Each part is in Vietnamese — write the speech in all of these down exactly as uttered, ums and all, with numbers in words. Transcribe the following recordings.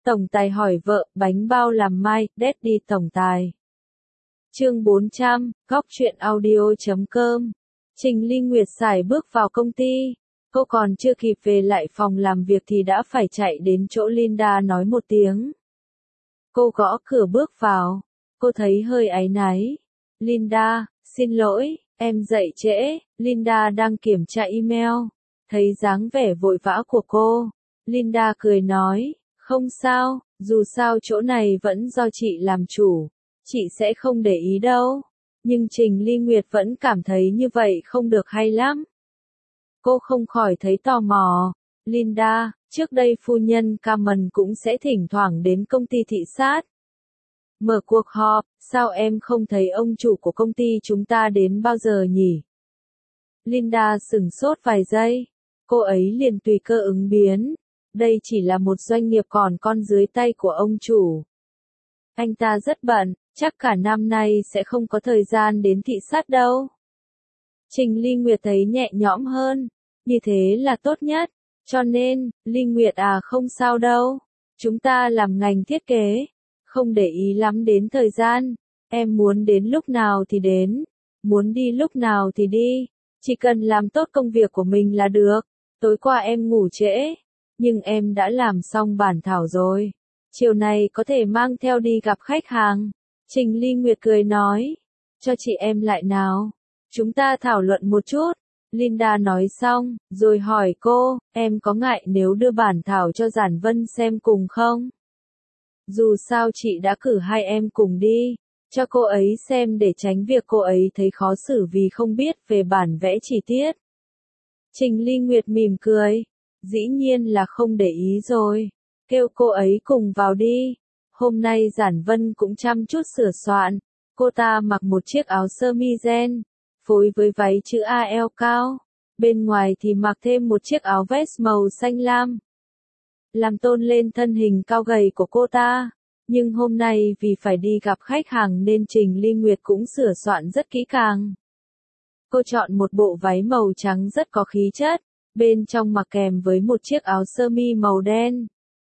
Tổng tài hỏi vợ, bánh bao làm mai, Daddy tổng tài. Chương bốn trăm, góc truyện audio chấm com. Trình Ly Nguyệt xài bước vào công ty. Cô còn chưa kịp về lại phòng làm việc thì đã phải chạy đến chỗ Linda nói một tiếng. Cô gõ cửa bước vào. Cô thấy hơi áy náy. Linda, xin lỗi, em dậy trễ. Linda đang kiểm tra email. Thấy dáng vẻ vội vã của cô, Linda cười nói, không sao, dù sao chỗ này vẫn do chị làm chủ. Chị sẽ không để ý đâu. Nhưng Trình Ly Nguyệt vẫn cảm thấy như vậy không được hay lắm. Cô không khỏi thấy tò mò. Linda, trước đây phu nhân Carmen cũng sẽ thỉnh thoảng đến công ty thị sát. Mở cuộc họp, sao em không thấy ông chủ của công ty chúng ta đến bao giờ nhỉ? Linda sửng sốt vài giây. Cô ấy liền tùy cơ ứng biến. Đây chỉ là một doanh nghiệp còn con dưới tay của ông chủ. Anh ta rất bận, chắc cả năm nay sẽ không có thời gian đến thị sát đâu. Trình Ly Nguyệt thấy nhẹ nhõm hơn. Như thế là tốt nhất. Cho nên, Ly Nguyệt à không sao đâu. Chúng ta làm ngành thiết kế. Không để ý lắm đến thời gian. Em muốn đến lúc nào thì đến. Muốn đi lúc nào thì đi. Chỉ cần làm tốt công việc của mình là được. Tối qua em ngủ trễ. Nhưng em đã làm xong bản thảo rồi. Chiều này có thể mang theo đi gặp khách hàng. Trình Ly Nguyệt cười nói. Cho chị em lại nào. Chúng ta thảo luận một chút. Linda nói xong, rồi hỏi cô, em có ngại nếu đưa bản thảo cho Giản Vân xem cùng không? Dù sao chị đã cử hai em cùng đi. Cho cô ấy xem để tránh việc cô ấy thấy khó xử vì không biết về bản vẽ chi tiết. Trình Ly Nguyệt mỉm cười. Dĩ nhiên là không để ý rồi. Kêu cô ấy cùng vào đi. Hôm nay Giản Vân cũng chăm chút sửa soạn. Cô ta mặc một chiếc áo sơ mi ren, phối với váy chữ a eo cao. Bên ngoài thì mặc thêm một chiếc áo vest màu xanh lam. Làm tôn lên thân hình cao gầy của cô ta. Nhưng hôm nay vì phải đi gặp khách hàng nên Trình Ly Nguyệt cũng sửa soạn rất kỹ càng. Cô chọn một bộ váy màu trắng rất có khí chất. Bên trong mặc kèm với một chiếc áo sơ mi màu đen.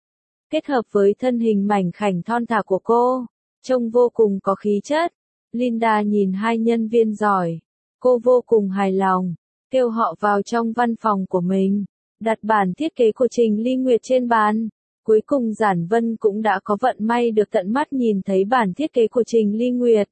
Kết hợp với thân hình mảnh khảnh thon thả của cô, trông vô cùng có khí chất. Linda nhìn hai nhân viên giỏi. Cô vô cùng hài lòng, kêu họ vào trong văn phòng của mình, đặt bản thiết kế của Trình Ly Nguyệt trên bàn. Cuối cùng Giản Vân cũng đã có vận may được tận mắt nhìn thấy bản thiết kế của Trình Ly Nguyệt.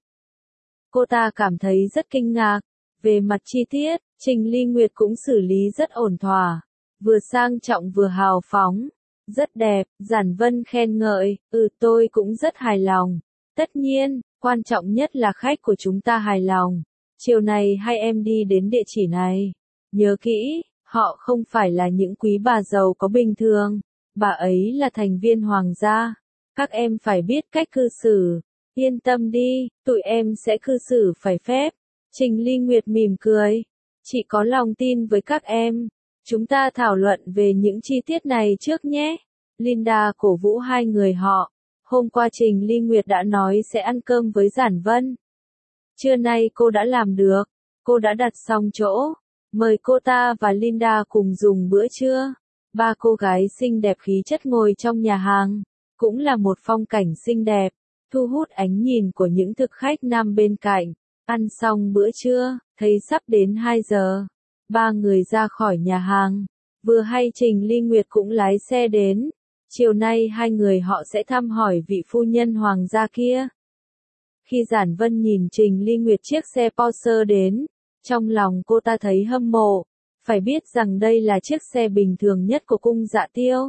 Cô ta cảm thấy rất kinh ngạc. Về mặt chi tiết, Trình Ly Nguyệt cũng xử lý rất ổn thỏa, vừa sang trọng vừa hào phóng. Rất đẹp, Giản Vân khen ngợi, ừ tôi cũng rất hài lòng. Tất nhiên, quan trọng nhất là khách của chúng ta hài lòng. Chiều này hai em đi đến địa chỉ này. Nhớ kỹ, họ không phải là những quý bà giàu có bình thường. Bà ấy là thành viên hoàng gia. Các em phải biết cách cư xử. Yên tâm đi, tụi em sẽ cư xử phải phép. Trình Ly Nguyệt mỉm cười. Chị có lòng tin với các em. Chúng ta thảo luận về những chi tiết này trước nhé. Linda cổ vũ hai người họ. Hôm qua Trình Ly Nguyệt đã nói sẽ ăn cơm với Giản Vân. Trưa nay cô đã làm được. Cô đã đặt xong chỗ. Mời cô ta và Linda cùng dùng bữa trưa. Ba cô gái xinh đẹp khí chất ngồi trong nhà hàng. Cũng là một phong cảnh xinh đẹp. Thu hút ánh nhìn của những thực khách nam bên cạnh. Ăn xong bữa trưa, thấy sắp đến hai giờ. Ba người ra khỏi nhà hàng. Vừa hay Trình Ly Nguyệt cũng lái xe đến. Chiều nay hai người họ sẽ thăm hỏi vị phu nhân hoàng gia kia. Khi Giản Vân nhìn Trình Ly Nguyệt chiếc xe Porsche đến, trong lòng cô ta thấy hâm mộ. Phải biết rằng đây là chiếc xe bình thường nhất của cung Dạ Tiêu.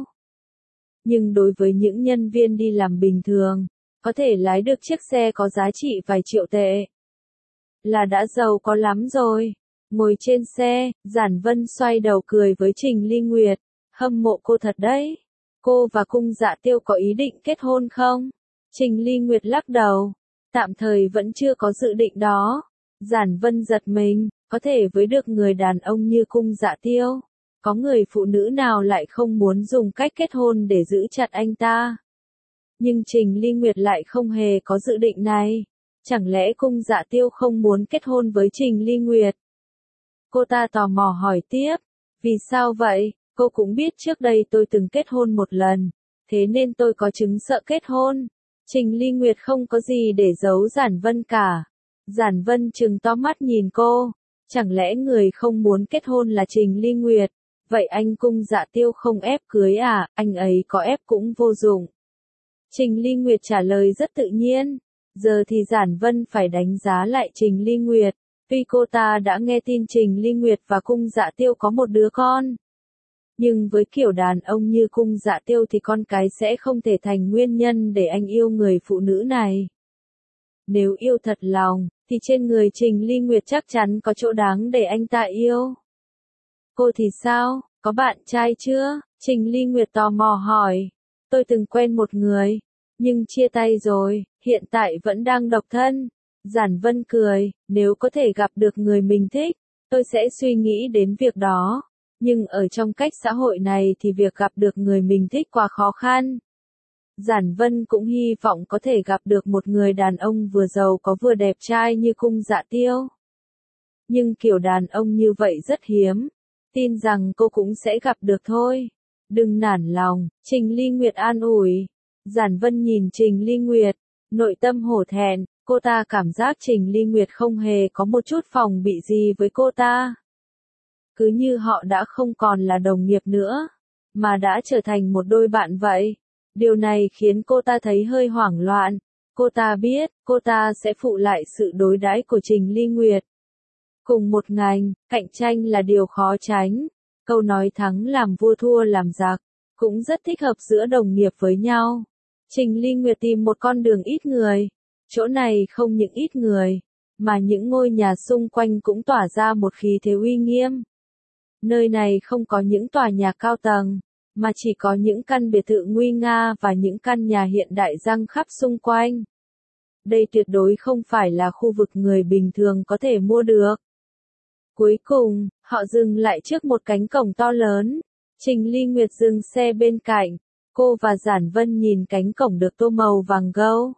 Nhưng đối với những nhân viên đi làm bình thường, có thể lái được chiếc xe có giá trị vài triệu tệ là đã giàu có lắm rồi. Ngồi trên xe, Giản Vân xoay đầu cười với Trình Ly Nguyệt. Hâm mộ cô thật đấy. Cô và cung Dạ Tiêu có ý định kết hôn không? Trình Ly Nguyệt lắc đầu. Tạm thời vẫn chưa có dự định đó. Giản Vân giật mình, có thể với được người đàn ông như cung Dạ Tiêu. Có người phụ nữ nào lại không muốn dùng cách kết hôn để giữ chặt anh ta. Nhưng Trình Ly Nguyệt lại không hề có dự định này. Chẳng lẽ cung Dạ Tiêu không muốn kết hôn với Trình Ly Nguyệt? Cô ta tò mò hỏi tiếp. Vì sao vậy? Cô cũng biết trước đây tôi từng kết hôn một lần. thế nên tôi có chứng sợ kết hôn. Trình Ly Nguyệt không có gì để giấu Giản Vân cả. Giản Vân trừng to mắt nhìn cô, chẳng lẽ người không muốn kết hôn là Trình Ly Nguyệt? Vậy anh Cung Dạ Tiêu không ép cưới à, anh ấy có ép cũng vô dụng. Trình Ly Nguyệt trả lời rất tự nhiên. Giờ thì Giản Vân phải đánh giá lại Trình Ly Nguyệt. Tuy cô ta đã nghe tin Trình Ly Nguyệt và Cung Dạ Tiêu có một đứa con. Nhưng với kiểu đàn ông như Cung Dạ Tiêu thì con cái sẽ không thể thành nguyên nhân để anh yêu người phụ nữ này. Nếu yêu thật lòng, thì trên người Trình Ly Nguyệt chắc chắn có chỗ đáng để anh ta yêu. Cô thì sao, có bạn trai chưa? Trình Ly Nguyệt tò mò hỏi. Tôi từng quen một người, nhưng chia tay rồi, hiện tại vẫn đang độc thân. Giản Vân cười, nếu có thể gặp được người mình thích, tôi sẽ suy nghĩ đến việc đó. Nhưng ở trong cách xã hội này thì việc gặp được người mình thích quá khó khăn. Giản Vân cũng hy vọng có thể gặp được một người đàn ông vừa giàu có vừa đẹp trai như Cung Dạ Tiêu. Nhưng kiểu đàn ông như vậy rất hiếm. Tin rằng cô cũng sẽ gặp được thôi. Đừng nản lòng, Trình Ly Nguyệt an ủi. Giản Vân nhìn Trình Ly Nguyệt, nội tâm hổ thẹn, cô ta cảm giác Trình Ly Nguyệt không hề có một chút phòng bị gì với cô ta. Cứ như họ đã không còn là đồng nghiệp nữa, mà đã trở thành một đôi bạn vậy. Điều này khiến cô ta thấy hơi hoảng loạn. Cô ta biết, cô ta sẽ phụ lại sự đối đãi của Trình Ly Nguyệt. Cùng một ngành, cạnh tranh là điều khó tránh. Câu nói thắng làm vua thua làm giặc, cũng rất thích hợp giữa đồng nghiệp với nhau. Trình Ly Nguyệt tìm một con đường ít người. Chỗ này không những ít người, mà những ngôi nhà xung quanh cũng tỏa ra một khí thế uy nghiêm. Nơi này không có những tòa nhà cao tầng, mà chỉ có những căn biệt thự nguy nga và những căn nhà hiện đại răng khắp xung quanh. Đây tuyệt đối không phải là khu vực người bình thường có thể mua được. Cuối cùng, họ dừng lại trước một cánh cổng to lớn. Trình Ly Nguyệt dừng xe bên cạnh. Cô và Giản Vân nhìn cánh cổng được tô màu vàng gâu.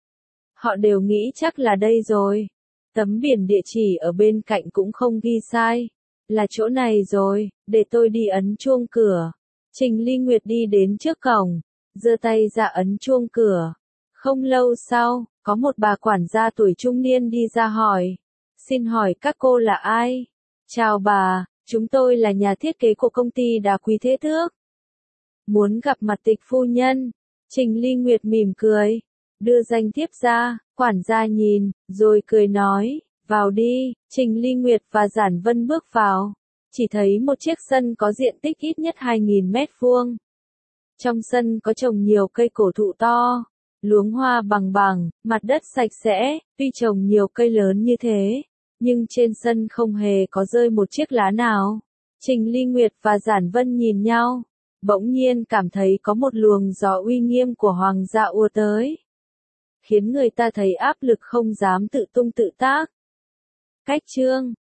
Họ đều nghĩ chắc là đây rồi. Tấm biển địa chỉ ở bên cạnh cũng không ghi sai. Là chỗ này rồi, để tôi đi ấn chuông cửa. Trình Ly Nguyệt đi đến trước cổng, giơ tay ra ấn chuông cửa. Không lâu sau, có một bà quản gia tuổi trung niên đi ra hỏi. Xin hỏi các cô là ai? Chào bà, chúng tôi là nhà thiết kế của công ty Đá Quý Thế Thước. Muốn gặp mặt Tịch phu nhân. Trình Ly Nguyệt mỉm cười, đưa danh thiếp ra, quản gia nhìn, rồi cười nói, vào đi. Trình Ly Nguyệt và Giản Vân bước vào, chỉ thấy một chiếc sân có diện tích ít nhất hai nghìn mét vuông. Trong sân có trồng nhiều cây cổ thụ to, luống hoa bằng bằng, mặt đất sạch sẽ. Tuy trồng nhiều cây lớn như thế, nhưng trên sân không hề có rơi một chiếc lá nào. Trình Ly Nguyệt và Giản Vân nhìn nhau, bỗng nhiên cảm thấy có một luồng gió uy nghiêm của hoàng gia ùa tới, khiến người ta thấy áp lực không dám tự tung tự tác. Cách chương